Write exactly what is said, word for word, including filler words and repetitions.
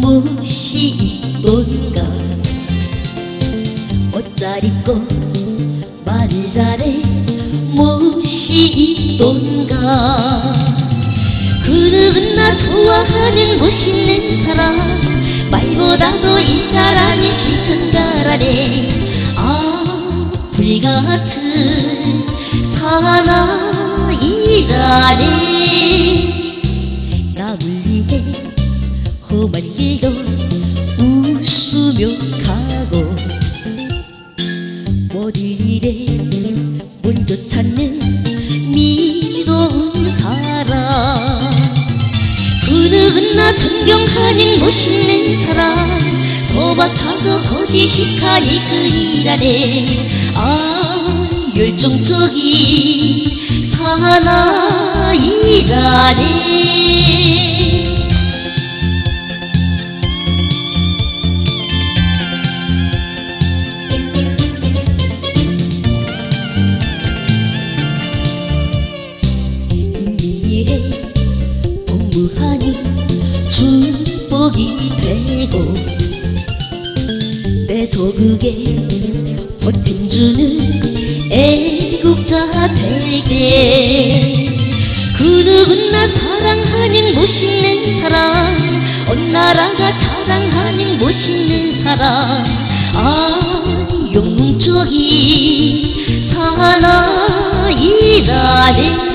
무엇이 있던가. 옷 잘 입고 말 잘해 무엇이 있던가. 그는 나 좋아하는 멋있는 사람, 말보다도 일 잘하는 실천가라네. 아, 불같은 사나이라네. 남을 위해 험한 길도 웃으며 가고, 모든 일에 먼저 찾는 미로운 사람. 그는 나 존경하는 멋있는 사람, 소박하고 거짓이하니 그 일하네. 아, 열정적인 사나이라네. 복무하니 축복이 되고, 내 조국에 보탬주는 애국자 될게. 그 누구나 사랑하는 멋있는 사람, 온 나라가 자랑하는 멋있는 사람. 아, 영웅적인 사나이라네.